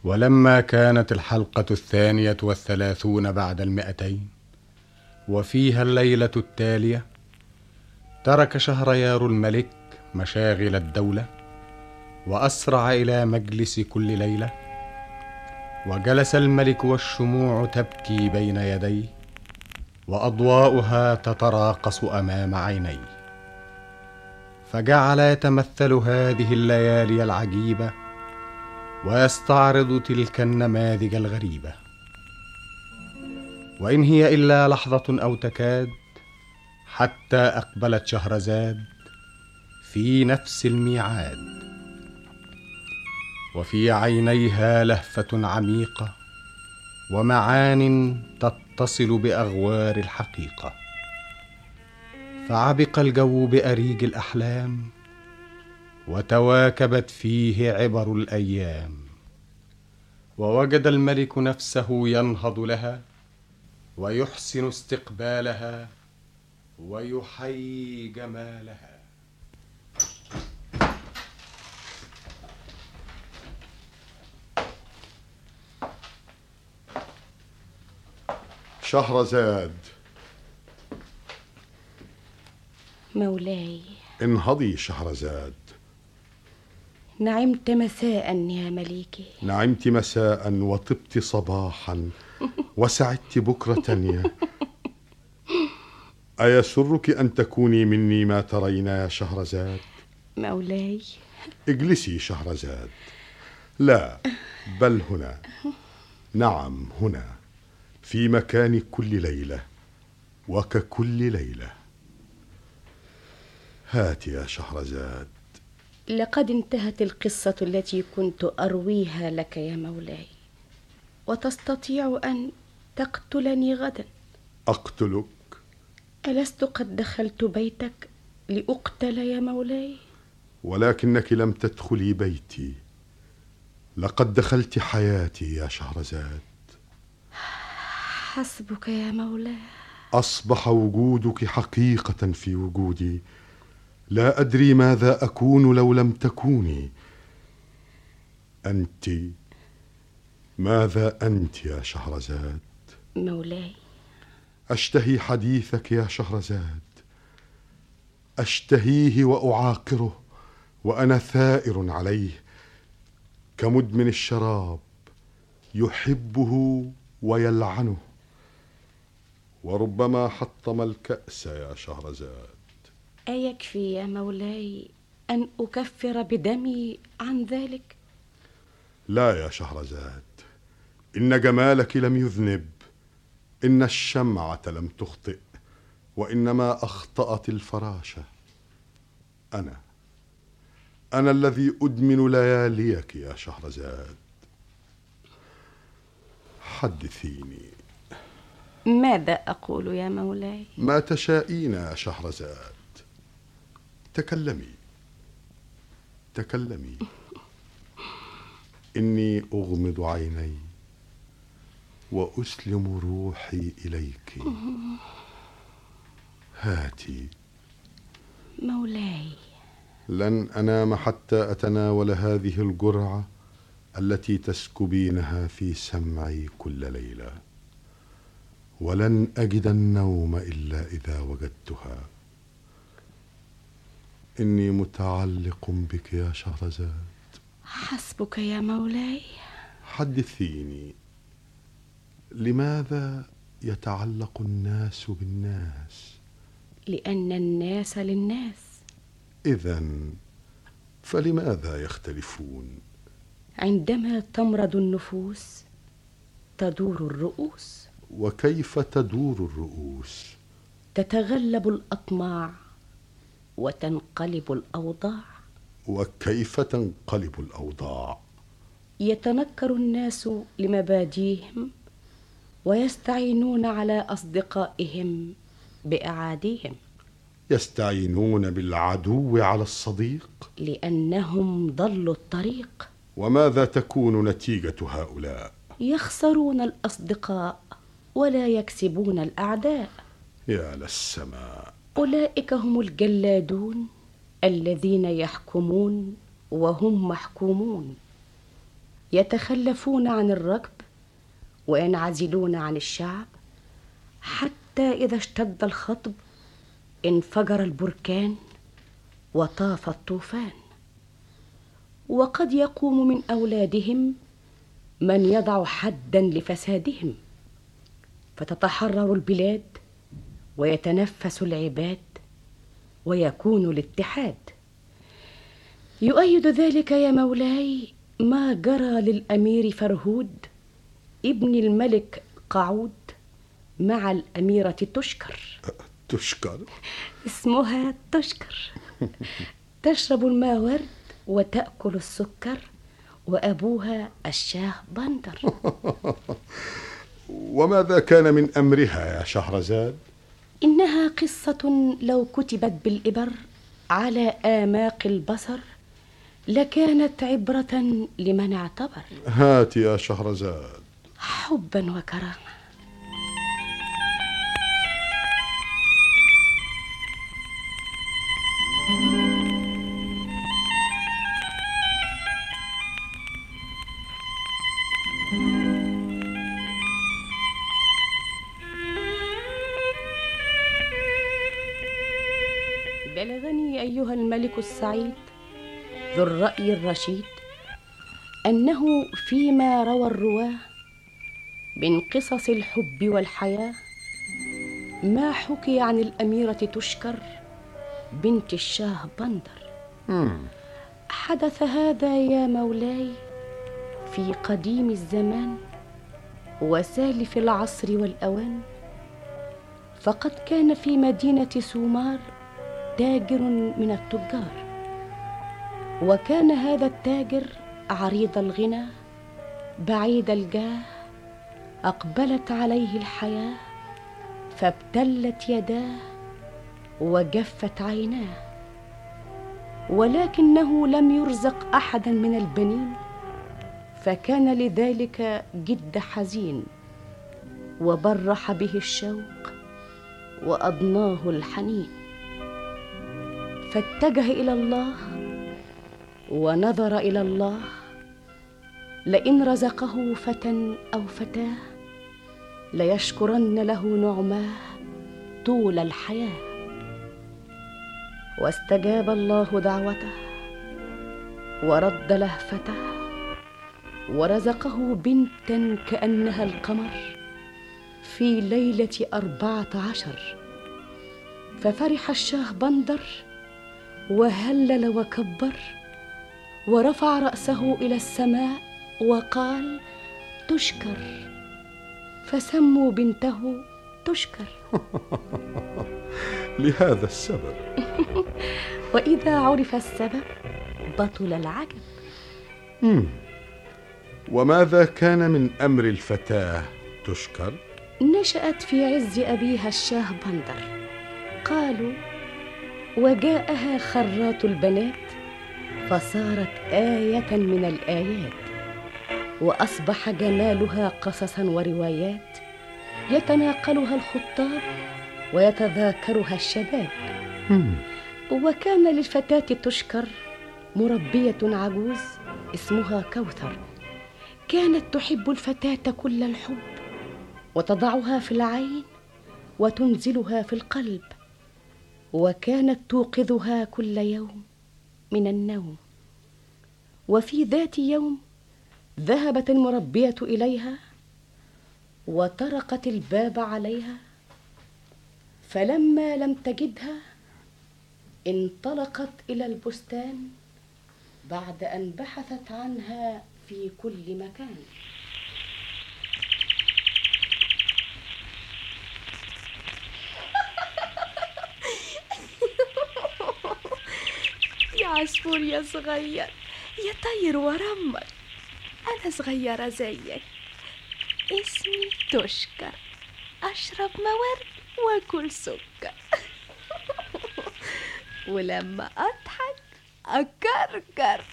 ولما كانت الحلقة 32 بعد 200 وفيها الليلة التالية، ترك شهريار الملك مشاغل الدولة وأسرع إلى مجلس كل ليلة، وجلس الملك والشموع تبكي بين يديه وأضواؤها تتراقص أمام عينيه، فجعل يتمثل هذه الليالي العجيبة ويستعرض تلك النماذج الغريبة، وإن هي إلا لحظة أو تكاد، حتى أقبلت شهرزاد في نفس الميعاد، وفي عينيها لهفة عميقة ومعان تتصل بأغوار الحقيقة، فعبق الجو بأريج الأحلام وتواكبت فيه عبر الأيام، ووجد الملك نفسه ينهض لها ويحسن استقبالها ويحيي جمالها. شهرزاد. مولاي. انهضي شهرزاد. نعمت مساء يا مليكي. نعمت مساء وطبت صباحا وسعدت بكرة. أيسرك أن تكوني مني ما ترين يا شهرزاد؟ مولاي. اجلسي شهرزاد. لا، بل هنا. نعم، هنا في مكان كل ليلة وككل ليلة. هات يا شهرزاد. لقد انتهت القصة التي كنت أرويها لك يا مولاي، وتستطيع أن تقتلني غدا. أقتلك؟ ألست قد دخلت بيتك لأقتل يا مولاي؟ ولكنك لم تدخلي بيتي، لقد دخلت حياتي يا شهرزاد. حسبك يا مولاي. أصبح وجودك حقيقة في وجودي. لا أدري ماذا أكون لو لم تكوني أنت. ماذا أنت يا شهرزاد؟ مولاي. أشتهي حديثك يا شهرزاد، أشتهيه وأعاقره وأنا ثائر عليه كمدمن الشراب يحبه ويلعنه، وربما حطم الكأس يا شهرزاد. أيكفي يا مولاي أن أكفر بدمي عن ذلك؟ لا يا شهرزاد، إن جمالك لم يذنب، إن الشمعة لم تخطئ، وإنما أخطأت الفراشة. أنا الذي أدمن لياليك يا شهرزاد. حدثيني. ماذا أقول يا مولاي؟ ما تشائين يا شهرزاد. تكلمي تكلمي. إني أغمض عيني وأسلم روحي إليك. هاتي. مولاي. لن أنام حتى أتناول هذه الجرعة التي تسكبينها في سمعي كل ليلة، ولن أجد النوم إلا إذا وجدتها. إني متعلق بك يا شهرزاد. حسبك يا مولاي. حدثيني، لماذا يتعلق الناس بالناس؟ لأن الناس للناس. إذن فلماذا يختلفون؟ عندما تمرض النفوس تدور الرؤوس. وكيف تدور الرؤوس؟ تتغلب الأطماع وتنقلب الأوضاع. وكيف تنقلب الأوضاع؟ يتنكر الناس لمبادئهم ويستعينون على أصدقائهم بأعاديهم. يستعينون بالعدو على الصديق لأنهم ضلوا الطريق. وماذا تكون نتيجة هؤلاء؟ يخسرون الأصدقاء ولا يكسبون الأعداء. يا للسماء. أولئك هم الجلادون الذين يحكمون وهم محكومون، يتخلفون عن الركب وينعزلون عن الشعب، حتى إذا اشتد الخطب انفجر البركان وطاف الطوفان. وقد يقوم من أولادهم من يضع حدا لفسادهم، فتتحرر البلاد ويتنفس العباد ويكون الاتحاد. يؤيد ذلك يا مولاي ما جرى للأمير فرهود ابن الملك قعود مع الأميرة تشكر. تشكر؟ اسمها تشكر. تشرب الماء ورد وتأكل السكر، وأبوها الشاه بندر. وماذا كان من أمرها يا شهرزاد؟ إنها قصة لو كتبت بالإبر على آماق البصر لكانت عبرة لمن اعتبر. هات يا شهرزاد. حبا وكرامة. بلغني أيها الملك السعيد ذو الرأي الرشيد أنه فيما روى الرواه من قصص الحب والحياة ما حكي عن الأميرة تشكر بنت الشاه بندر. حدث هذا يا مولاي في قديم الزمان وسالف العصر والأوان. فقد كان في مدينة سومار تاجر من التجار، وكان هذا التاجر عريض الغنى بعيد الجاه. أقبلت عليه الحياة فابتلت يداه وجفت عيناه، ولكنه لم يرزق أحدا من البنين، فكان لذلك جد حزين، وبرح به الشوق وأضناه الحنين. فاتجه إلى الله ونظر إلى الله، لئن رزقه فتى أو فتاة ليشكرن له نعماه طول الحياة. واستجاب الله دعوته ورد لهفته، ورزقه بنتا كأنها القمر في ليلة 14. ففرح الشاه بندر وهلل وكبر، ورفع رأسه إلى السماء وقال تشكر، فسموا بنته تشكر. لهذا السبب. وإذا عرف السبب بطل العجب. وماذا كان من أمر الفتاة تشكر؟ نشأت في عز أبيها الشاه بندر. قالوا وجاءها خرات البنات فصارت آية من الآيات، وأصبح جمالها قصصا وروايات يتناقلها الخطاب ويتذاكرها الشباب. وكان للفتاة تشكر مربية عجوز اسمها كوثر، كانت تحب الفتاة كل الحب، وتضعها في العين وتنزلها في القلب، وكانت توقظها كل يوم من النوم. وفي ذات يوم ذهبت المربية إليها وطرقت الباب عليها، فلما لم تجدها انطلقت إلى البستان بعد أن بحثت عنها في كل مكان. يا عصفور يا صغير، يا طير ورمك، أنا صغيرة زيك، اسمي تشكر، أشرب مورد وأكل سكر. ولما أضحك أكركر.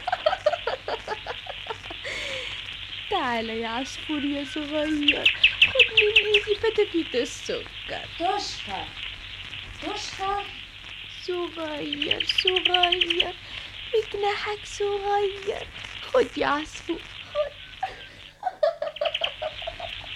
تعال يا عصفور يا صغير، خد من إيدي فتافيت السكر. تشكر تشكر صغير بجناحك صغير، خد يا عصفور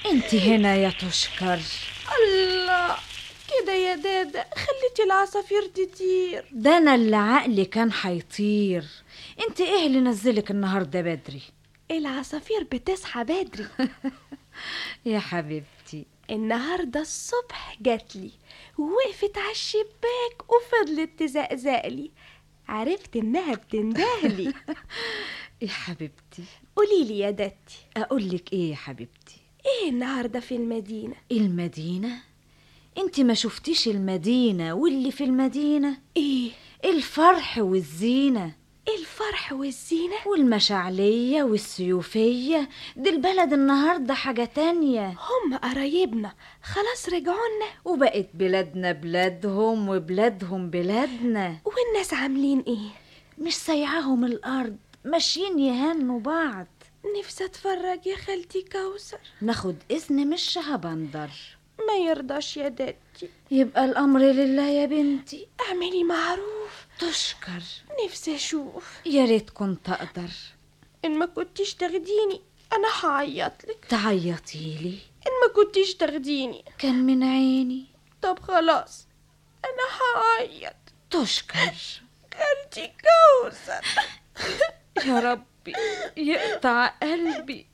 انت هنا يا تشكر. الله، كده يا دادا خليتي العصافير تطير. ده انا اللي عقلي كان هيطير. انت ايه اللي نزلك النهارده بدري؟ العصافير بتصحى بدري. يا حبيبتي. النهاردة الصبح جاتلي ووقفت على الشباك وفضلت تزقزقلي، عرفت انها بتندهلي. يا حبيبتي. قوليلي يا داتي، اقولك ايه يا حبيبتي؟ ايه النهاردة في المدينة؟ المدينة؟ انت ما شفتيش المدينة واللي في المدينة؟ ايه؟ الفرح والزينة. الفرح والزينة والمشاعلية والسيوفية. دي البلد النهاردة حاجة تانية. هم قرايبنا خلاص رجعونا، وبقت بلادنا بلادهم وبلادهم بلادنا. والناس عاملين ايه؟ مش سايعاهم الأرض، ماشيين يهنوا بعض. نفسي اتفرج يا خالتي كوثر. ناخد إذن من الشهبندر. ما يرضاش يا داتي. يبقى الأمر لله يا بنتي. اعملي معروف. تشكر. نفسي اشوف. يا ريت كنت أقدر. ان ما كنتيش تاخديني انا هعيطلك. تعيطيلي؟ ان ما كنتيش تاخديني كان من عيني. طب خلاص انا هعيط. تشكر. خالتي كوثر. يا ربي يقطع قلبي.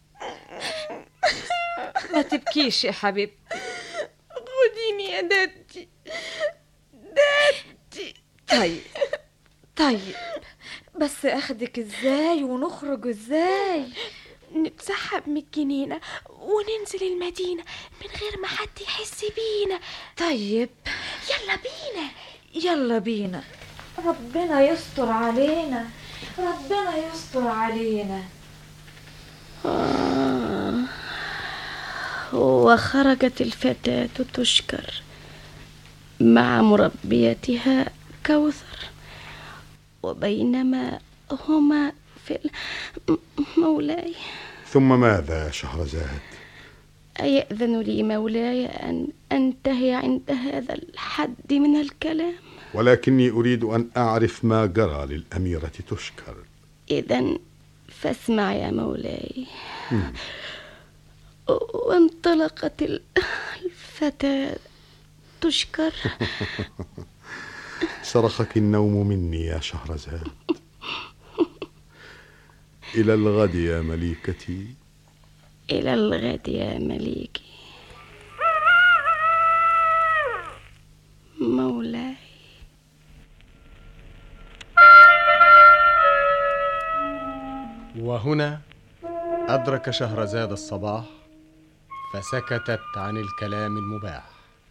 ما تبكيش يا حبيبتي. خديني يا داتي، داتي. طيب بس اخدك ازاي ونخرج ازاي؟ نتسحب من الجنينة وننزل المدينة من غير ما حد يحس بينا. طيب يلا بينا. يلا بينا. ربنا يستر علينا، ربنا يستر علينا. وخرجت الفتاة تشكر مع مربيتها كوثر، وبينما هما في مولاي. ثم ماذا يا شهرزاد؟ أيأذن لي مولاي أن أنتهي عند هذا الحد من الكلام؟ ولكني أريد أن أعرف ما جرى للأميرة تشكر. إذن فاسمع يا مولاي. وانطلقت الفتاة تشكر. سرقك النوم مني يا شهرزاد. إلى الغد يا مليكتي. إلى الغد يا مليكي مولاي. وهنا أدرك شهرزاد الصباح، فسكتت عن الكلام المباح.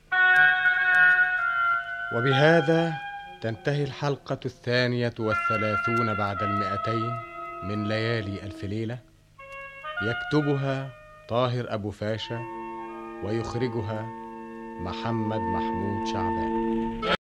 وبهذا تنتهي الحلقة 32 بعد 200 من ليالي ألف ليلة. يكتبها طاهر أبو فاشا، ويخرجها محمد محمود شعبان.